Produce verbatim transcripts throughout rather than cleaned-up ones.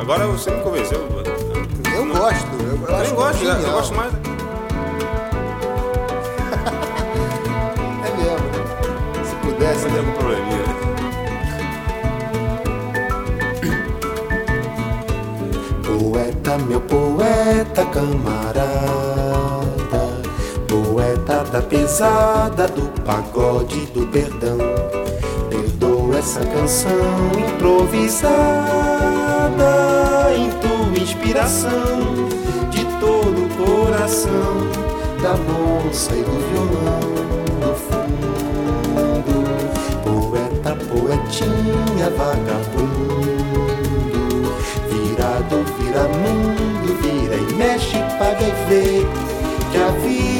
Agora você me convenceu. Eu não, gosto. Eu, eu, eu acho nem gosto, eu, genial. eu gosto mais. É mesmo, né? Se pudesse. Mas tem algum probleminha, né? Poeta, meu poeta camarada, poeta da pesada, do pagode, do perdão. Perdoa essa canção improvisada, em tua inspiração, de todo o coração, da moça e do violão, do fundo. Poeta, poetinha, vagabundo, virado, vira mundo, vira e mexe, paga e vê que a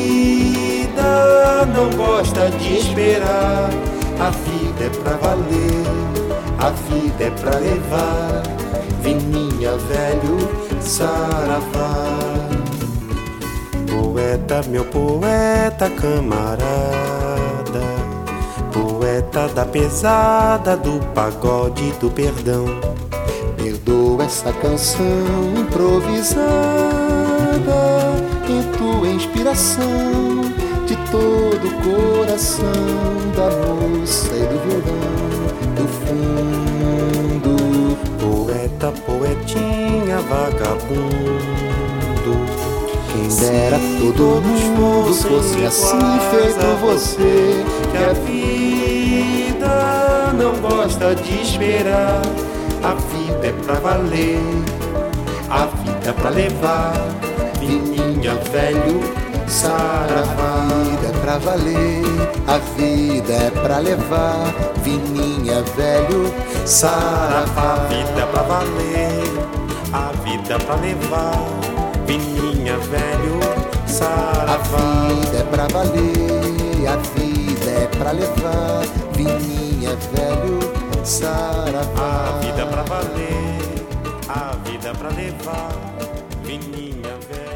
vida não gosta de esperar. A vida é pra valer, a vida é pra levar. Vininha, velho, saravá. Poeta, meu poeta camarada, poeta da pesada, do pagode, do perdão. Perdoa essa canção improvisada, em tua inspiração, de todo o coração, da moça e do violão, do fundo. Poeta, poetinha, vagabundo, quem dera todo mundo fosse assim feito você, que a vida não gosta de esperar. A vida é pra valer, a vida é pra levar. Vininha, velho, saravá. A vida é pra valer, a vida é pra levar. Vininha, velho, saravá. A vida é pra valer, a vida é pra levar. Vininha, velho, saravá. A vida é pra valer, a vida é pra levar. Vininha, velho, saravá. A vida é pra valer, a vida é pra levar. Vininha, velho.